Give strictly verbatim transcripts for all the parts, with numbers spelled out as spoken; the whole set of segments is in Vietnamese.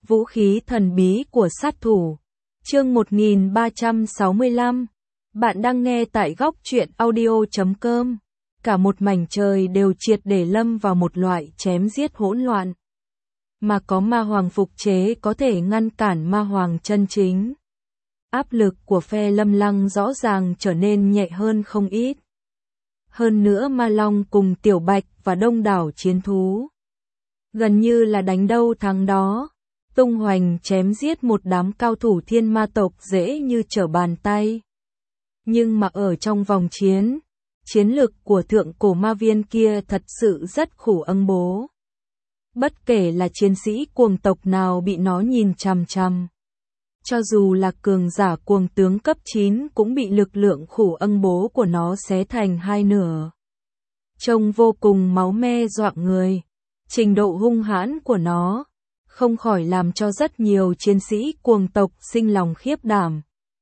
Vũ khí thần bí của sát thủ. Chương một nghìn ba trăm sáu mươi lăm. Bạn đang nghe tại góc truyện audio chấm com. Cả một mảnh trời đều triệt để lâm vào một loại chém giết hỗn loạn. Mà có ma hoàng phục chế có thể ngăn cản ma hoàng chân chính. Áp lực của phe Lâm Lăng rõ ràng trở nên nhẹ hơn không ít. Hơn nữa Ma Long cùng Tiểu Bạch và đông đảo chiến thú. Gần như là đánh đâu thắng đó. Tung hoành chém giết một đám cao thủ thiên ma tộc dễ như trở bàn tay. Nhưng mà ở trong vòng chiến, chiến lực của thượng cổ ma viên kia thật sự rất khủng âng bố. Bất kể là chiến sĩ cuồng tộc nào bị nó nhìn chằm chằm. Cho dù là cường giả cuồng tướng cấp chín cũng bị lực lượng khủng âng bố của nó xé thành hai nửa. Trông vô cùng máu me dọa người. Trình độ hung hãn của nó không khỏi làm cho rất nhiều chiến sĩ cuồng tộc sinh lòng khiếp đảm.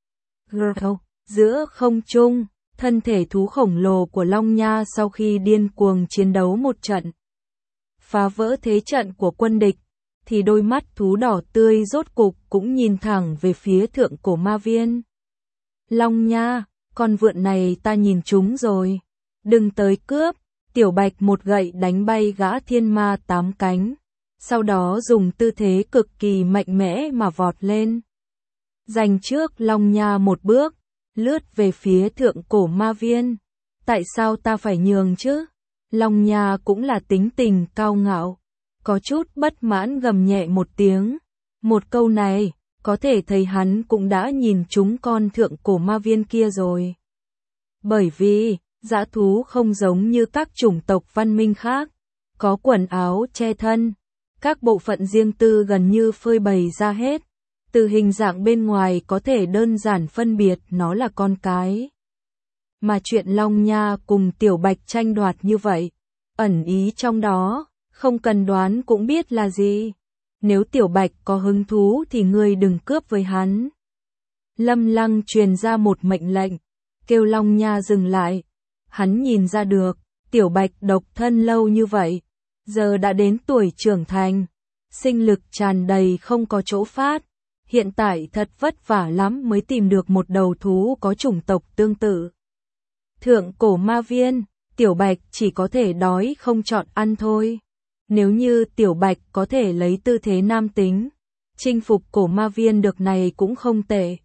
Giữa không trung, thân thể thú khổng lồ của Long Nha sau khi điên cuồng chiến đấu một trận, phá vỡ thế trận của quân địch, thì đôi mắt thú đỏ tươi rốt cục cũng nhìn thẳng về phía thượng cổ ma viên. Long Nha, con vượn này ta nhìn chúng rồi. Đừng tới cướp. Tiểu Bạch một gậy đánh bay gã thiên ma tám cánh. Sau đó dùng tư thế cực kỳ mạnh mẽ mà vọt lên. Giành trước Long Nha một bước, lướt về phía thượng cổ ma viên. Tại sao ta phải nhường chứ? Long Nha cũng là tính tình cao ngạo. Có chút bất mãn gầm nhẹ một tiếng. Một câu này, có thể thấy hắn cũng đã nhìn trúng con thượng cổ ma viên kia rồi. Bởi vì, dã thú không giống như các chủng tộc văn minh khác. Có quần áo che thân. Các bộ phận riêng tư gần như phơi bày ra hết. Từ hình dạng bên ngoài có thể đơn giản phân biệt nó là con cái. Mà chuyện Long Nha cùng Tiểu Bạch tranh đoạt như vậy, ẩn ý trong đó, không cần đoán cũng biết là gì. Nếu Tiểu Bạch có hứng thú thì ngươi đừng cướp với hắn. Lâm Lăng truyền ra một mệnh lệnh, kêu Long Nha dừng lại. Hắn nhìn ra được, Tiểu Bạch độc thân lâu như vậy, giờ đã đến tuổi trưởng thành, sinh lực tràn đầy không có chỗ phát, hiện tại thật vất vả lắm mới tìm được một đầu thú có chủng tộc tương tự. Thượng cổ ma viên, Tiểu Bạch chỉ có thể đói không chọn ăn thôi. Nếu như Tiểu Bạch có thể lấy tư thế nam tính, chinh phục cổ ma viên được này cũng không tệ.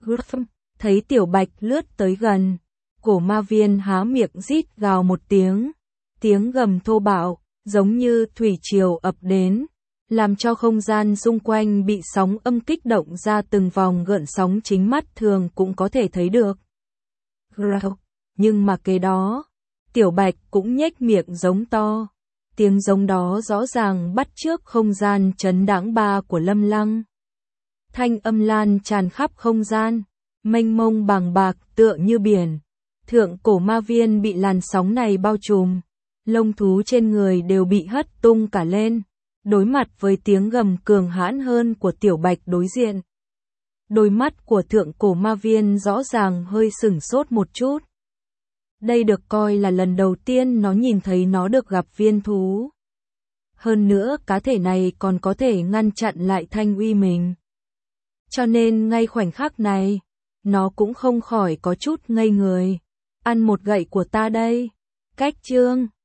Thấy Tiểu Bạch lướt tới gần, cổ ma viên há miệng rít gào một tiếng, tiếng gầm thô bạo, giống như thủy triều ập đến, làm cho không gian xung quanh bị sóng âm kích động ra từng vòng gợn sóng chính mắt thường cũng có thể thấy được. Nhưng mà kế đó, Tiểu Bạch cũng nhếch miệng giống to, tiếng giống đó rõ ràng bắt chước không gian chấn đãng ba của Lâm Lăng. Thanh âm lan tràn khắp không gian, mênh mông bàng bạc tựa như biển. Thượng cổ ma viên bị làn sóng này bao trùm, lông thú trên người đều bị hất tung cả lên, đối mặt với tiếng gầm cường hãn hơn của Tiểu Bạch đối diện. Đôi mắt của thượng cổ ma viên rõ ràng hơi sửng sốt một chút. Đây được coi là lần đầu tiên nó nhìn thấy nó được gặp viên thú. Hơn nữa cá thể này còn có thể ngăn chặn lại thanh uy mình. Cho nên ngay khoảnh khắc này, nó cũng không khỏi có chút ngây người. Ăn một gậy của ta đây. Cách chương